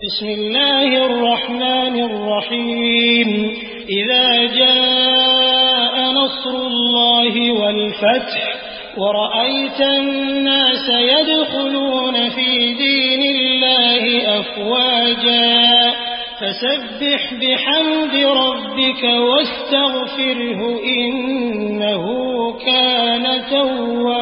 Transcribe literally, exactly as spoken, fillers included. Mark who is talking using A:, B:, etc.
A: बिस्मिल्लाहिर्रहमानिर्रहीम इज़ा जाअ नस्रुल्लाहि वल फ़त्ह वरअयतन्नास यदख़ुलून फ़ी दीनिल्लाहि अफ़वाजा फसब्बिह बिहम्दि रब्बिका वस्तग़फ़िरहु इन्नहु कान तव्वाबा।